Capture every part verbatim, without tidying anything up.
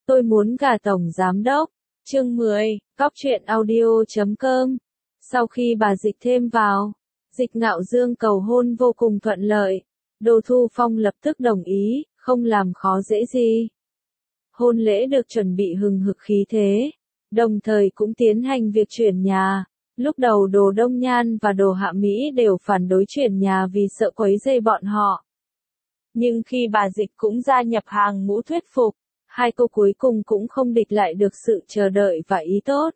Tôi muốn gả tổng giám đốc. Chương mười, Góc truyện audio chấm com. Sau khi bà Dịch thêm vào, Dịch Ngạo Dương cầu hôn vô cùng thuận lợi. Đô Thu Phong lập tức đồng ý, không làm khó dễ gì. Hôn lễ được chuẩn bị hừng hực khí thế, đồng thời cũng tiến hành việc chuyển nhà. Lúc đầu Đồ Đông Nhan và Đồ Hạ Mỹ đều phản đối chuyển nhà vì sợ quấy rầy bọn họ. Nhưng khi bà Dịch cũng gia nhập hàng ngũ thuyết phục, hai cô cuối cùng cũng không địch lại được sự chờ đợi và ý tốt.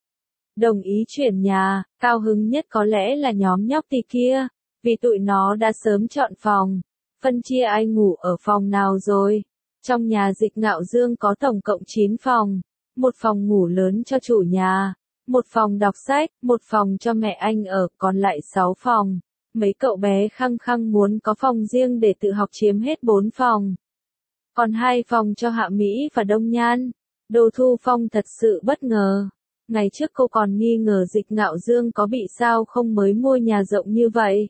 Đồng ý chuyển nhà, cao hứng nhất có lẽ là nhóm nhóc tì kia, vì tụi nó đã sớm chọn phòng, phân chia ai ngủ ở phòng nào rồi. Trong nhà Dịch Ngạo Dương có tổng cộng chín phòng, một phòng ngủ lớn cho chủ nhà, một phòng đọc sách, một phòng cho mẹ anh ở, còn lại sáu phòng. Mấy cậu bé khăng khăng muốn có phòng riêng để tự học chiếm hết bốn phòng. Còn hai phòng cho Hạ Mỹ và Đông Nhan. Đô Thu Phong thật sự bất ngờ. Ngày trước cô còn nghi ngờ Dịch Ngạo Dương có bị sao không mới mua nhà rộng như vậy.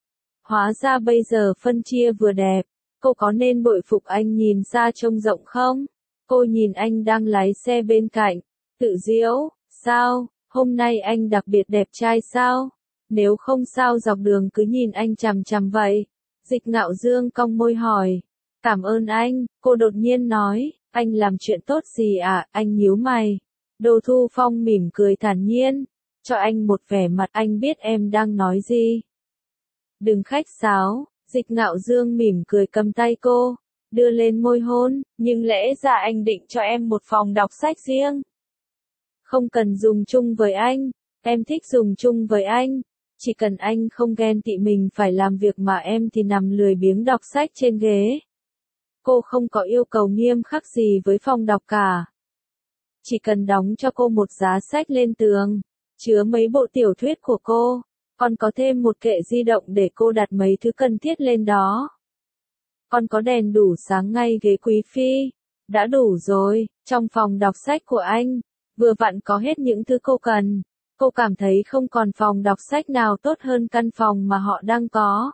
Hóa ra bây giờ phân chia vừa đẹp. Cô có nên bội phục anh nhìn xa trông rộng không? Cô nhìn anh đang lái xe bên cạnh. Tự giễu, sao, hôm nay anh đặc biệt đẹp trai sao? Nếu không sao dọc đường cứ nhìn anh chằm chằm vậy. Dịch Ngạo Dương cong môi hỏi. Cảm ơn anh, cô đột nhiên nói. Anh làm chuyện tốt gì à, anh nhíu mày. Đô Thu Phong mỉm cười thản nhiên. Cho anh một vẻ mặt, anh biết em đang nói gì. Đừng khách sáo. Dịch Ngạo Dương mỉm cười cầm tay cô, đưa lên môi hôn, nhưng lẽ ra anh định cho em một phòng đọc sách riêng. Không cần dùng chung với anh, em thích dùng chung với anh. Chỉ cần anh không ghen tị mình phải làm việc mà em thì nằm lười biếng đọc sách trên ghế. Cô không có yêu cầu nghiêm khắc gì với phòng đọc cả. Chỉ cần đóng cho cô một giá sách lên tường, chứa mấy bộ tiểu thuyết của cô. Còn có thêm một kệ di động để cô đặt mấy thứ cần thiết lên đó. Còn có đèn đủ sáng ngay ghế quý phi. Đã đủ rồi, trong phòng đọc sách của anh, vừa vặn có hết những thứ cô cần. Cô cảm thấy không còn phòng đọc sách nào tốt hơn căn phòng mà họ đang có.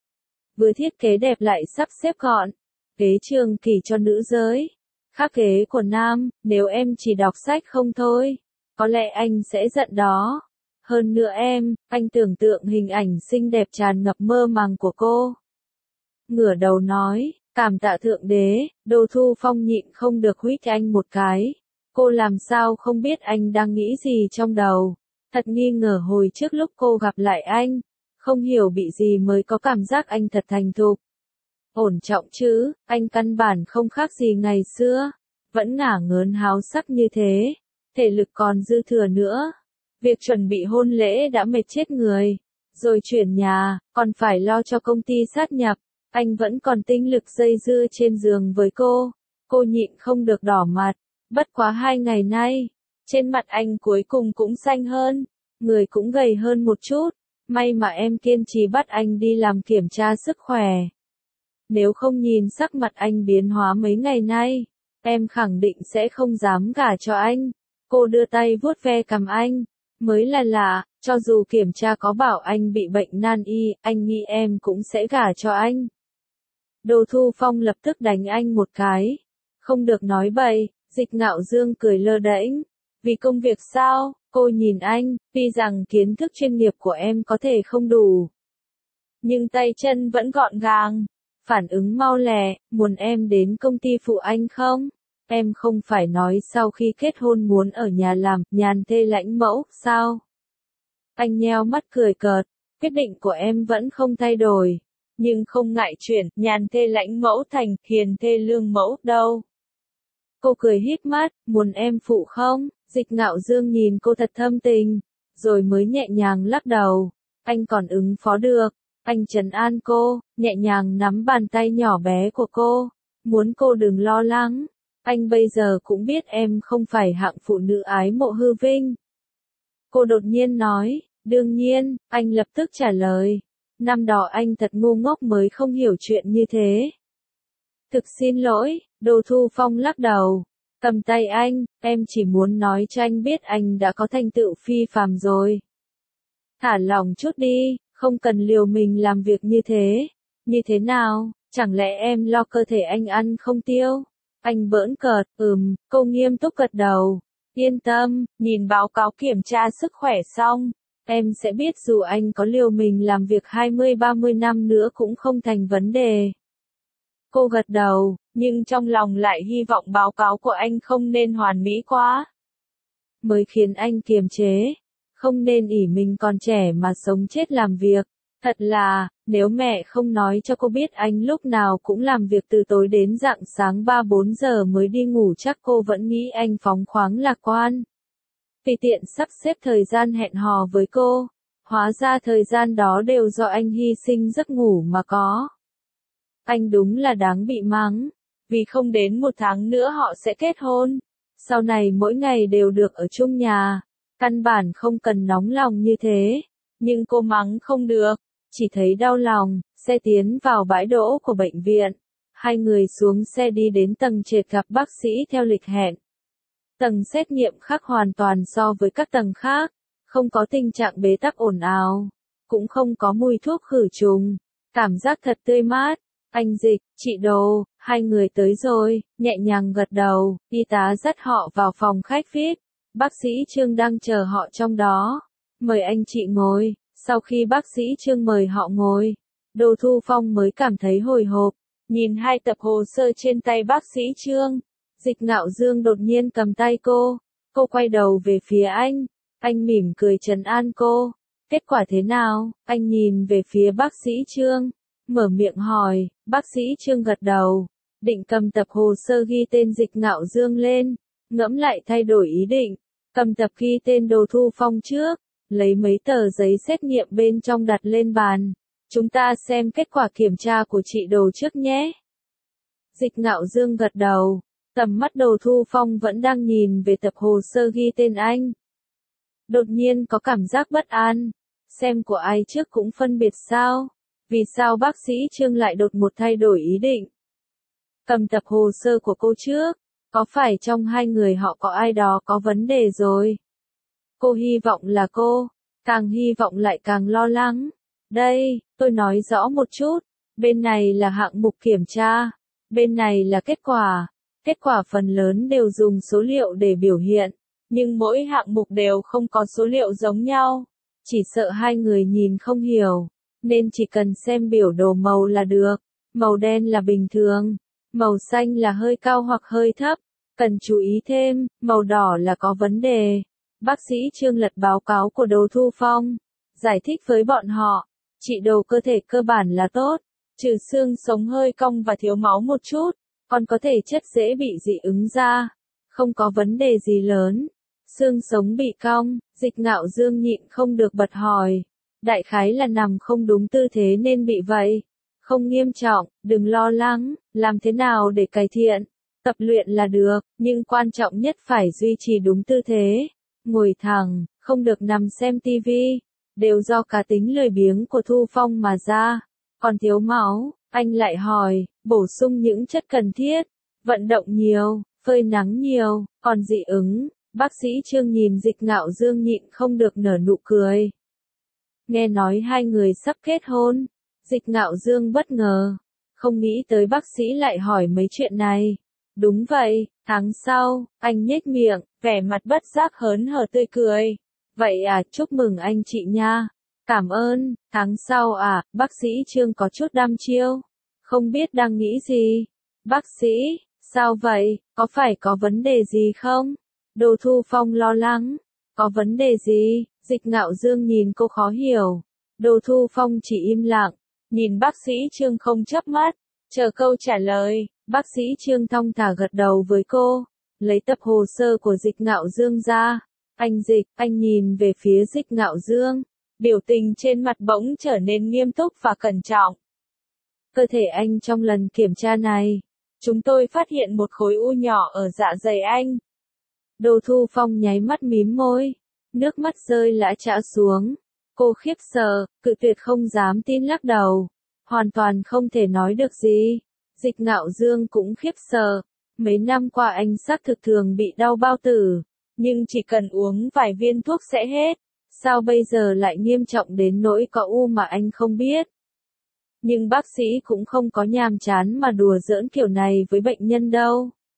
Vừa thiết kế đẹp lại sắp xếp gọn. Ghế trường kỳ cho nữ giới. Khác ghế của nam, nếu em chỉ đọc sách không thôi, có lẽ anh sẽ giận đó. Hơn nữa em, anh tưởng tượng hình ảnh xinh đẹp tràn ngập mơ màng của cô. Ngửa đầu nói, cảm tạ thượng đế. Đô Thu Phong nhịn không được huýt anh một cái. Cô làm sao không biết anh đang nghĩ gì trong đầu. Thật nghi ngờ hồi trước lúc cô gặp lại anh, không hiểu bị gì mới có cảm giác anh thật thành thục. Ổn trọng chứ, anh căn bản không khác gì ngày xưa, vẫn ngả ngớn háo sắc như thế, thể lực còn dư thừa nữa. Việc chuẩn bị hôn lễ đã mệt chết người, rồi chuyển nhà, còn phải lo cho công ty sát nhập, anh vẫn còn tinh lực dây dưa trên giường với cô. Cô nhịn không được đỏ mặt, bất quá hai ngày nay, trên mặt anh cuối cùng cũng xanh hơn, người cũng gầy hơn một chút, may mà em kiên trì bắt anh đi làm kiểm tra sức khỏe. Nếu không nhìn sắc mặt anh biến hóa mấy ngày nay, em khẳng định sẽ không dám gả cho anh. Cô đưa tay vuốt ve cằm anh. Mới là lạ, cho dù kiểm tra có bảo anh bị bệnh nan y, anh nghĩ em cũng sẽ gả cho anh. Đô Thu Phong lập tức đánh anh một cái. Không được nói bậy. Dịch Ngạo Dương cười lơ đễnh. Vì công việc sao? Cô nhìn anh, tuy rằng kiến thức chuyên nghiệp của em có thể không đủ, nhưng tay chân vẫn gọn gàng, phản ứng mau lẹ. Muốn em đến công ty phụ anh không? Em không phải nói sau khi kết hôn muốn ở nhà làm nhàn thê lãnh mẫu, sao? Anh nheo mắt cười cợt, quyết định của em vẫn không thay đổi, nhưng không ngại chuyển nhàn thê lãnh mẫu thành hiền thê lương mẫu đâu. Cô cười híp mắt, muốn em phụ không? Dịch Ngạo Dương nhìn cô thật thâm tình, rồi mới nhẹ nhàng lắc đầu. Anh còn ứng phó được. Anh trấn an cô, nhẹ nhàng nắm bàn tay nhỏ bé của cô, muốn cô đừng lo lắng. Anh bây giờ cũng biết em không phải hạng phụ nữ ái mộ hư vinh. Cô đột nhiên nói, đương nhiên, anh lập tức trả lời. Năm đó anh thật ngu ngốc mới không hiểu chuyện như thế. Thực xin lỗi. Đô Thu Phong lắc đầu, cầm tay anh, em chỉ muốn nói cho anh biết anh đã có thành tựu phi phàm rồi. Thả lỏng chút đi, không cần liều mình làm việc như thế. Như thế nào, chẳng lẽ em lo cơ thể anh ăn không tiêu? Anh bỡn cợt, ừm, cô nghiêm túc gật đầu. Yên tâm, nhìn báo cáo kiểm tra sức khỏe xong, em sẽ biết dù anh có liều mình làm việc hai mươi ba mươi năm nữa cũng không thành vấn đề. Cô gật đầu, nhưng trong lòng lại hy vọng báo cáo của anh không nên hoàn mỹ quá. Mới khiến anh kiềm chế, không nên ỷ mình còn trẻ mà sống chết làm việc. Thật là, nếu mẹ không nói cho cô biết anh lúc nào cũng làm việc từ tối đến rạng sáng ba bốn giờ mới đi ngủ chắc cô vẫn nghĩ anh phóng khoáng lạc quan. Tùy tiện sắp xếp thời gian hẹn hò với cô, hóa ra thời gian đó đều do anh hy sinh giấc ngủ mà có. Anh đúng là đáng bị mắng, vì không đến một tháng nữa họ sẽ kết hôn. Sau này mỗi ngày đều được ở chung nhà, căn bản không cần nóng lòng như thế. Nhưng cô mắng không được, chỉ thấy đau lòng, xe tiến vào bãi đỗ của bệnh viện. Hai người xuống xe đi đến tầng trệt gặp bác sĩ theo lịch hẹn. Tầng xét nghiệm khác hoàn toàn so với các tầng khác, không có tình trạng bế tắc ồn ào, cũng không có mùi thuốc khử trùng, cảm giác thật tươi mát. Anh Dịch, chị Đồ, hai người tới rồi, nhẹ nhàng gật đầu, y tá dắt họ vào phòng khách vi ai pi, bác sĩ Trương đang chờ họ trong đó. Mời anh chị ngồi, sau khi bác sĩ Trương mời họ ngồi, Đỗ Thu Phong mới cảm thấy hồi hộp, nhìn hai tập hồ sơ trên tay bác sĩ Trương. Dịch Ngạo Dương đột nhiên cầm tay cô, cô quay đầu về phía anh, anh mỉm cười trấn an cô. Kết quả thế nào? Anh nhìn về phía bác sĩ Trương, mở miệng hỏi, bác sĩ Trương gật đầu, định cầm tập hồ sơ ghi tên Dịch Ngạo Dương lên, ngẫm lại thay đổi ý định, cầm tập ghi tên Đỗ Thu Phong trước, lấy mấy tờ giấy xét nghiệm bên trong đặt lên bàn. Chúng ta xem kết quả kiểm tra của chị Đồ trước nhé. Dịch Ngạo Dương gật đầu, tầm mắt Đỗ Thu Phong vẫn đang nhìn về tập hồ sơ ghi tên anh. Đột nhiên có cảm giác bất an, xem của ai trước cũng phân biệt sao? Vì sao bác sĩ Trương lại đột một thay đổi ý định? Cầm tập hồ sơ của cô trước, có phải trong hai người họ có ai đó có vấn đề rồi? Cô hy vọng là cô, càng hy vọng lại càng lo lắng. Đây, tôi nói rõ một chút, bên này là hạng mục kiểm tra, bên này là kết quả. Kết quả phần lớn đều dùng số liệu để biểu hiện, nhưng mỗi hạng mục đều không có số liệu giống nhau. Chỉ sợ hai người nhìn không hiểu, nên chỉ cần xem biểu đồ màu là được. Màu đen là bình thường, màu xanh là hơi cao hoặc hơi thấp. Cần chú ý thêm, màu đỏ là có vấn đề. Bác sĩ Trương lật báo cáo của Đỗ Thu Phong, giải thích với bọn họ, chị Đồ cơ thể cơ bản là tốt, trừ xương sống hơi cong và thiếu máu một chút, còn có thể chất dễ bị dị ứng da, không có vấn đề gì lớn. Xương sống bị cong, Dịch Ngạo Dương nhịn không được bật hỏi, đại khái là nằm không đúng tư thế nên bị vậy. Không nghiêm trọng, đừng lo lắng, làm thế nào để cải thiện? Tập luyện là được, nhưng quan trọng nhất phải duy trì đúng tư thế. Ngồi thẳng, không được nằm xem tivi, đều do cá tính lười biếng của Thu Phong mà ra. Còn thiếu máu, anh lại hỏi, bổ sung những chất cần thiết, vận động nhiều, phơi nắng nhiều, còn dị ứng. Bác sĩ Trương nhìn Dịch Ngạo Dương nhịn không được nở nụ cười. Nghe nói hai người sắp kết hôn, Dịch Ngạo Dương bất ngờ, không nghĩ tới bác sĩ lại hỏi mấy chuyện này. Đúng vậy, tháng sau, anh nhếch miệng, vẻ mặt bất giác hớn hở tươi cười. Vậy à, chúc mừng anh chị nha. Cảm ơn, tháng sau à, bác sĩ Trương có chút đăm chiêu. Không biết đang nghĩ gì. Bác sĩ, sao vậy, có phải có vấn đề gì không? Đỗ Thu Phong lo lắng. Có vấn đề gì? Dịch Ngạo Dương nhìn cô khó hiểu. Đỗ Thu Phong chỉ im lặng, nhìn bác sĩ Trương không chớp mắt, chờ câu trả lời. Bác sĩ Trương thong thả gật đầu với cô, lấy tập hồ sơ của Dịch Ngạo Dương ra. Anh Dịch, anh nhìn về phía Dịch Ngạo Dương, biểu tình trên mặt bỗng trở nên nghiêm túc và cẩn trọng. Cơ thể anh trong lần kiểm tra này, chúng tôi phát hiện một khối u nhỏ ở dạ dày anh. Đỗ Thu Phong nháy mắt mím môi, nước mắt rơi lã chã xuống. Cô khiếp sợ, cự tuyệt không dám tin lắc đầu, hoàn toàn không thể nói được gì. Dịch Ngạo Dương cũng khiếp sợ, mấy năm qua anh xác thực thường bị đau bao tử, nhưng chỉ cần uống vài viên thuốc sẽ hết, sao bây giờ lại nghiêm trọng đến nỗi có u mà anh không biết. Nhưng bác sĩ cũng không có nhàm chán mà đùa giỡn kiểu này với bệnh nhân đâu.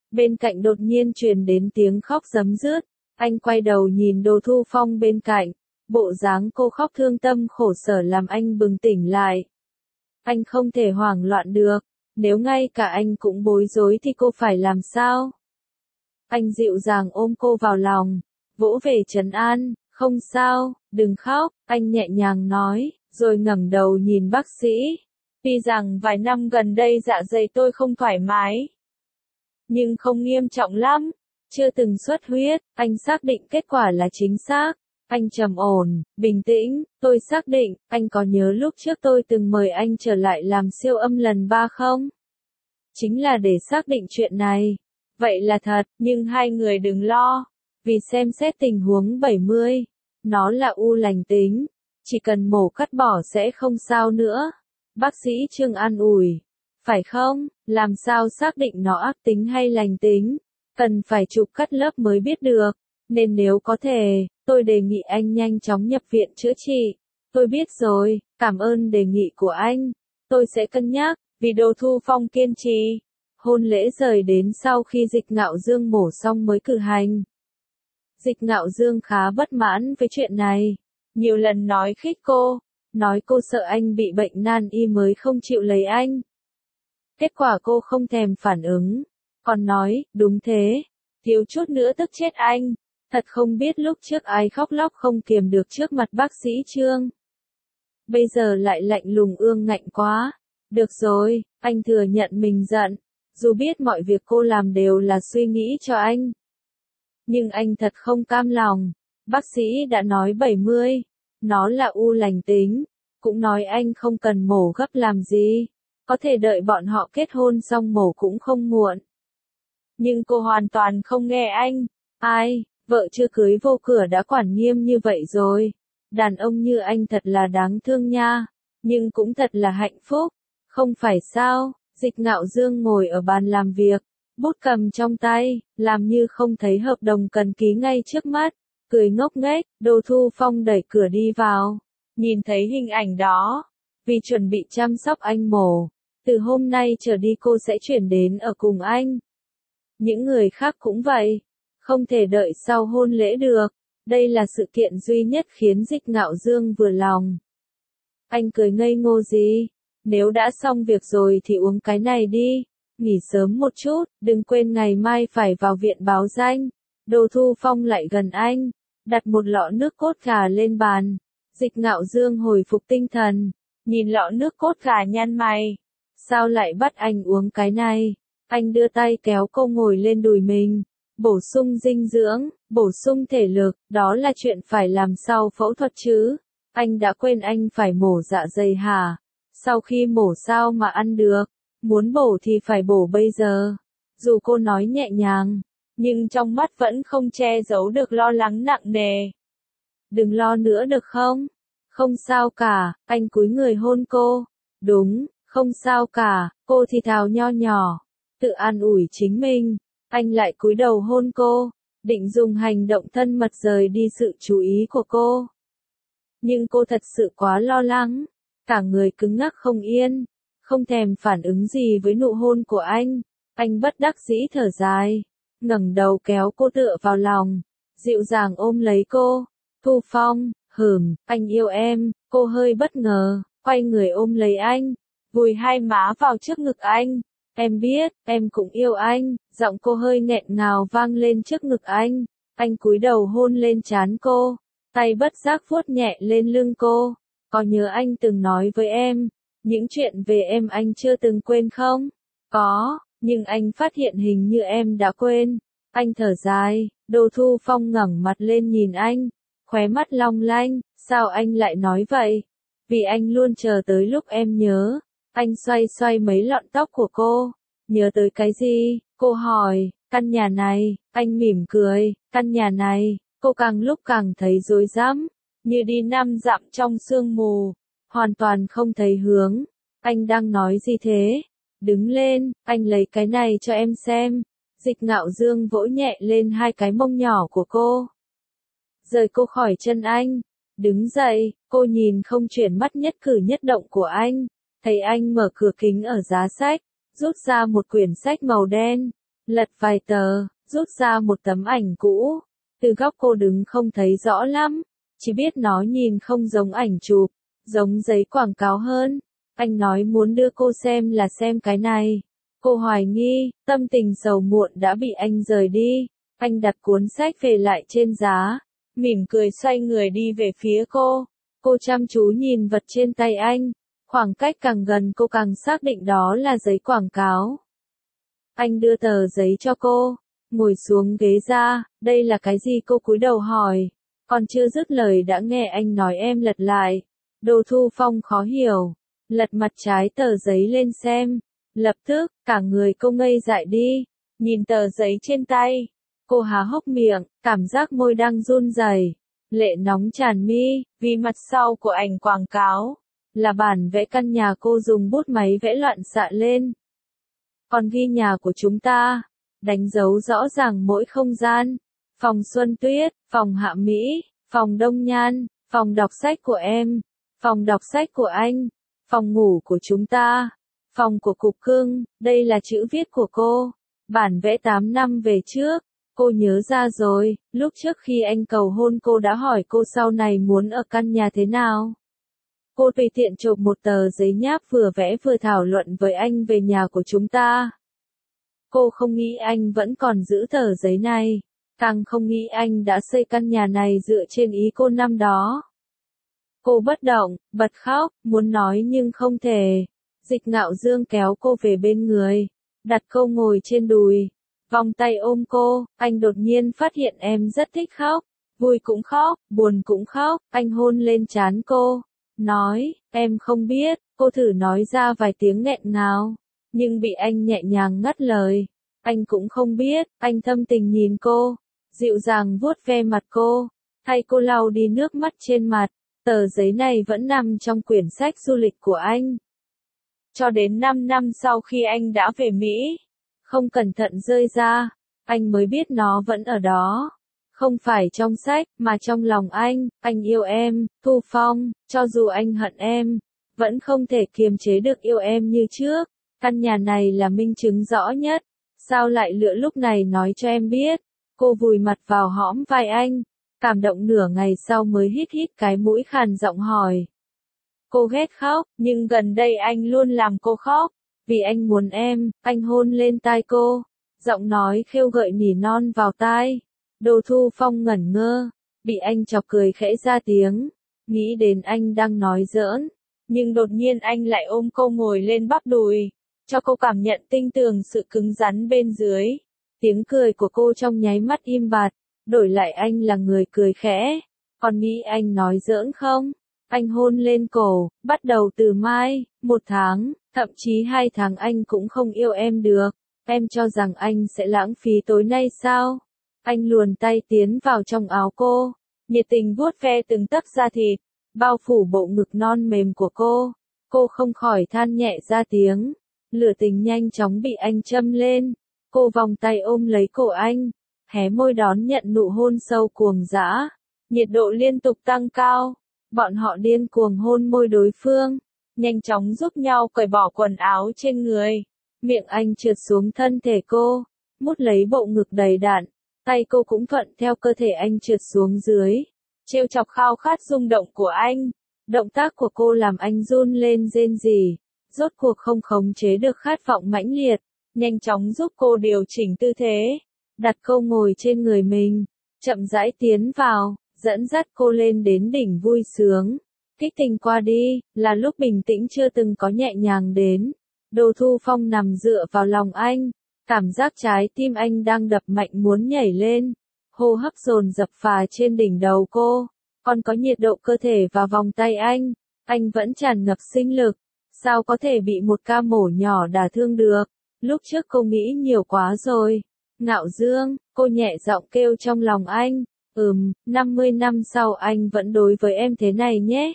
Bên cạnh đột nhiên truyền đến tiếng khóc rấm rứt. Anh quay đầu nhìn Đồ Thu Phong bên cạnh. Bộ dáng cô khóc thương tâm khổ sở làm anh bừng tỉnh lại. Anh không thể hoảng loạn được. Nếu ngay cả anh cũng bối rối thì cô phải làm sao? Anh dịu dàng ôm cô vào lòng. Vỗ về trấn an. Không sao, đừng khóc. Anh nhẹ nhàng nói. Rồi ngẩng đầu nhìn bác sĩ. Tuy rằng vài năm gần đây dạ dày tôi không thoải mái. Nhưng không nghiêm trọng lắm. Chưa từng xuất huyết. Anh xác định kết quả là chính xác. Anh trầm ổn, bình tĩnh. Tôi xác định, anh có nhớ lúc trước tôi từng mời anh trở lại làm siêu âm lần ba không? Chính là để xác định chuyện này. Vậy là thật, nhưng hai người đừng lo. Vì xem xét tình huống bảy mươi. Nó là u lành tính. Chỉ cần mổ cắt bỏ sẽ không sao nữa. Bác sĩ Trương an ủi. Phải không? Làm sao xác định nó ác tính hay lành tính? Cần phải chụp cắt lớp mới biết được. Nên nếu có thể, tôi đề nghị anh nhanh chóng nhập viện chữa trị. Tôi biết rồi, cảm ơn đề nghị của anh. Tôi sẽ cân nhắc, vì Đồ Thu Phong kiên trì. Hôn lễ rời đến sau khi Dịch Ngạo Dương mổ xong mới cử hành. Dịch Ngạo Dương khá bất mãn với chuyện này. Nhiều lần nói khích cô. Nói cô sợ anh bị bệnh nan y mới không chịu lấy anh. Kết quả cô không thèm phản ứng. Còn nói, đúng thế. Thiếu chút nữa tức chết anh. Thật không biết lúc trước ai khóc lóc không kiềm được trước mặt bác sĩ Trương. Bây giờ lại lạnh lùng ương ngạnh quá. Được rồi, anh thừa nhận mình giận. Dù biết mọi việc cô làm đều là suy nghĩ cho anh. Nhưng anh thật không cam lòng. Bác sĩ đã nói bảy mươi. Nó là u lành tính. Cũng nói anh không cần mổ gấp làm gì. Có thể đợi bọn họ kết hôn xong mổ cũng không muộn. Nhưng cô hoàn toàn không nghe anh. Ai, vợ chưa cưới vô cửa đã quản nghiêm như vậy rồi. Đàn ông như anh thật là đáng thương nha. Nhưng cũng thật là hạnh phúc. Không phải sao? Dịch Ngạo Dương ngồi ở bàn làm việc. Bút cầm trong tay, làm như không thấy hợp đồng cần ký ngay trước mắt. Cười ngốc nghếch, Đồ Thu Phong đẩy cửa đi vào. Nhìn thấy hình ảnh đó. Vì chuẩn bị chăm sóc anh mổ. Từ hôm nay trở đi cô sẽ chuyển đến ở cùng anh. Những người khác cũng vậy. Không thể đợi sau hôn lễ được. Đây là sự kiện duy nhất khiến Dịch Ngạo Dương vừa lòng. Anh cười ngây ngô gì? Nếu đã xong việc rồi thì uống cái này đi. Nghỉ sớm một chút, đừng quên ngày mai phải vào viện báo danh. Đồ Thu Phong lại gần anh. Đặt một lọ nước cốt gà lên bàn. Dịch Ngạo Dương hồi phục tinh thần. Nhìn lọ nước cốt gà nhăn mày. Sao lại bắt anh uống cái này? Anh đưa tay kéo cô ngồi lên đùi mình. Bổ sung dinh dưỡng, bổ sung thể lực, đó là chuyện phải làm sau phẫu thuật chứ. Anh đã quên anh phải mổ dạ dày hả? Sau khi mổ sao mà ăn được? Muốn bổ thì phải bổ bây giờ. Dù cô nói nhẹ nhàng, nhưng trong mắt vẫn không che giấu được lo lắng nặng nề. Đừng lo nữa được không? Không sao cả, anh cúi người hôn cô. Đúng, không sao cả, cô thì thào nho nhỏ. Tự an ủi chính mình. Anh lại cúi đầu hôn cô, định dùng hành động thân mật rời đi sự chú ý của cô. Nhưng cô thật sự quá lo lắng, cả người cứng ngắc không yên, không thèm phản ứng gì với nụ hôn của anh. Anh bất đắc dĩ thở dài, ngẩng đầu kéo cô tựa vào lòng, dịu dàng ôm lấy cô. Thu Phong, hửm, anh yêu em. Cô hơi bất ngờ, quay người ôm lấy anh, vùi hai má vào trước ngực anh. Em biết, em cũng yêu anh. Giọng cô hơi nghẹn ngào vang lên trước ngực anh. Anh cúi đầu hôn lên trán cô, tay bất giác vuốt nhẹ lên lưng cô. Có nhớ anh từng nói với em, những chuyện về em anh chưa từng quên không? Có, nhưng anh phát hiện hình như em đã quên. Anh thở dài. Đồ Thu Phong ngẩng mặt lên nhìn anh, khóe mắt long lanh. Sao anh lại nói vậy? Vì anh luôn chờ tới lúc em nhớ. Anh xoay xoay mấy lọn tóc của cô. Nhớ tới cái gì? Cô hỏi. Căn nhà này. Anh mỉm cười. Căn nhà này. Cô càng lúc càng thấy rối rắm, như đi năm dặm trong sương mù, hoàn toàn không thấy hướng. Anh đang nói gì thế? Đứng lên, anh lấy cái này cho em xem. Dịch Ngạo Dương vỗ nhẹ lên hai cái mông nhỏ của cô, rời cô khỏi chân anh. Đứng dậy, cô nhìn không chuyển mắt nhất cử nhất động của anh. Thấy anh mở cửa kính ở giá sách, rút ra một quyển sách màu đen. lật vài tờ, rút ra một tấm ảnh cũ. Từ góc cô đứng không thấy rõ lắm, chỉ biết nó nhìn không giống ảnh chụp, giống giấy quảng cáo hơn. Anh nói muốn đưa cô xem là xem cái này. Cô hoài nghi, tâm tình sầu muộn đã bị anh rời đi. Anh đặt cuốn sách về lại trên giá, mỉm cười xoay người đi về phía cô. Cô chăm chú nhìn vật trên tay anh, khoảng cách càng gần cô càng xác định đó là giấy quảng cáo. Anh đưa tờ giấy cho cô, ngồi xuống ghế ra, đây là cái gì cô cúi đầu hỏi. Còn chưa dứt lời đã nghe anh nói em lật lại. Đồ Thu Phong khó hiểu, lật mặt trái tờ giấy lên xem. Lập tức, cả người cô ngây dại đi, nhìn tờ giấy trên tay. Cô há hốc miệng, cảm giác môi đang run rẩy, lệ nóng tràn mi, vì mặt sau của ảnh quảng cáo là bản vẽ căn nhà cô dùng bút máy vẽ loạn xạ lên. Còn ghi nhà của chúng ta, đánh dấu rõ ràng mỗi không gian. Phòng Xuân Tuyết, phòng Hạ Mỹ, phòng Đông Nhan, phòng đọc sách của em, phòng đọc sách của anh, phòng ngủ của chúng ta, phòng của Cục Cưng, đây là chữ viết của cô. Bản vẽ tám năm về trước. Cô nhớ ra rồi, lúc trước khi anh cầu hôn cô đã hỏi cô sau này muốn ở căn nhà thế nào. Cô tùy tiện chộp một tờ giấy nháp vừa vẽ vừa thảo luận với anh về nhà của chúng ta. Cô không nghĩ anh vẫn còn giữ tờ giấy này, càng không nghĩ anh đã xây căn nhà này dựa trên ý cô năm đó. Cô bất động, bật khóc, muốn nói nhưng không thể. Dịch Ngạo Dương kéo cô về bên người, đặt cô ngồi trên đùi. Vòng tay ôm cô, anh đột nhiên phát hiện em rất thích khóc, vui cũng khóc, buồn cũng khóc, anh hôn lên trán cô, nói, em không biết, cô thử nói ra vài tiếng nghẹn ngào, nhưng bị anh nhẹ nhàng ngắt lời, anh cũng không biết, anh thâm tình nhìn cô, dịu dàng vuốt ve mặt cô, thay cô lau đi nước mắt trên mặt, tờ giấy này vẫn nằm trong quyển sách du lịch của anh. Cho đến năm năm sau khi anh đã về Mỹ, không cẩn thận rơi ra, anh mới biết nó vẫn ở đó. Không phải trong sách, mà trong lòng anh, anh yêu em, Thu Phong, cho dù anh hận em, vẫn không thể kiềm chế được yêu em như trước. Căn nhà này là minh chứng rõ nhất. Sao lại lựa lúc này nói cho em biết? Cô vùi mặt vào hõm vai anh, cảm động nửa ngày sau mới hít hít cái mũi khàn giọng hỏi. Cô ghét khóc, nhưng gần đây anh luôn làm cô khóc. Vì anh muốn em, anh hôn lên tai cô, giọng nói khêu gợi nỉ non vào tai. Đồ Thu Phong ngẩn ngơ, bị anh chọc cười khẽ ra tiếng, nghĩ đến anh đang nói giỡn, nhưng đột nhiên anh lại ôm cô ngồi lên bắp đùi, cho cô cảm nhận tinh tường sự cứng rắn bên dưới. Tiếng cười của cô trong nháy mắt im bặt, đổi lại anh là người cười khẽ, còn nghĩ anh nói giỡn không? Anh hôn lên cổ, bắt đầu từ mai, một tháng, thậm chí hai tháng anh cũng không yêu em được. Em cho rằng anh sẽ lãng phí tối nay sao? Anh luồn tay tiến vào trong áo cô, nhiệt tình vuốt ve từng tấc da thịt, bao phủ bộ ngực non mềm của cô. Cô không khỏi than nhẹ ra tiếng. Lửa tình nhanh chóng bị anh châm lên. Cô vòng tay ôm lấy cổ anh, hé môi đón nhận nụ hôn sâu cuồng dã. Nhiệt độ liên tục tăng cao. Bọn họ điên cuồng hôn môi đối phương, nhanh chóng giúp nhau cởi bỏ quần áo trên người. Miệng anh trượt xuống thân thể cô, mút lấy bộ ngực đầy đặn, tay cô cũng thuận theo cơ thể anh trượt xuống dưới, trêu chọc khao khát rung động của anh. Động tác của cô làm anh run lên rên rỉ, rốt cuộc không khống chế được khát vọng mãnh liệt, nhanh chóng giúp cô điều chỉnh tư thế, đặt cô ngồi trên người mình, chậm rãi tiến vào, dẫn dắt cô lên đến đỉnh vui sướng. Kích tình qua đi, là lúc bình tĩnh chưa từng có nhẹ nhàng đến. Đồ Thu Phong nằm dựa vào lòng anh, cảm giác trái tim anh đang đập mạnh muốn nhảy lên, hô hấp dồn dập phà trên đỉnh đầu cô, còn có nhiệt độ cơ thể và vòng tay anh, anh vẫn tràn ngập sinh lực, sao có thể bị một ca mổ nhỏ đả thương được, lúc trước cô nghĩ nhiều quá rồi. Ngạo Dương, cô nhẹ giọng kêu trong lòng anh, ừm, năm mươi năm sau anh vẫn đối với em thế này nhé.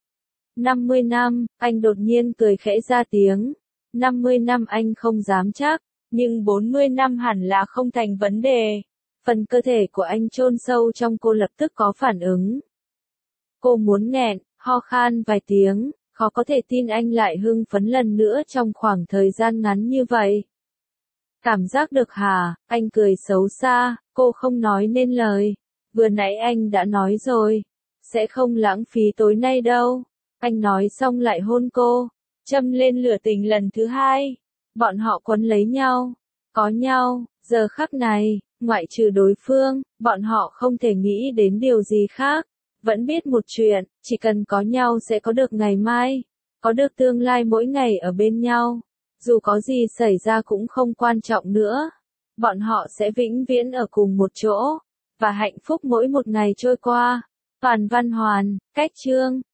năm mươi năm, anh đột nhiên cười khẽ ra tiếng. năm mươi năm anh không dám chắc, nhưng bốn mươi năm hẳn là không thành vấn đề. Phần cơ thể của anh chôn sâu trong cô lập tức có phản ứng. Cô muốn nghẹn, ho khan vài tiếng, khó có thể tin anh lại hưng phấn lần nữa trong khoảng thời gian ngắn như vậy. Cảm giác được hả? Anh cười xấu xa, cô không nói nên lời. Vừa nãy anh đã nói rồi, sẽ không lãng phí tối nay đâu. Anh nói xong lại hôn cô, châm lên lửa tình lần thứ hai. Bọn họ quấn lấy nhau, có nhau, giờ khắc này, ngoại trừ đối phương, bọn họ không thể nghĩ đến điều gì khác. Vẫn biết một chuyện, chỉ cần có nhau sẽ có được ngày mai, có được tương lai mỗi ngày ở bên nhau. Dù có gì xảy ra cũng không quan trọng nữa. Bọn họ sẽ vĩnh viễn ở cùng một chỗ, và hạnh phúc mỗi một ngày trôi qua. Toàn Văn Hoàn, Cách Chương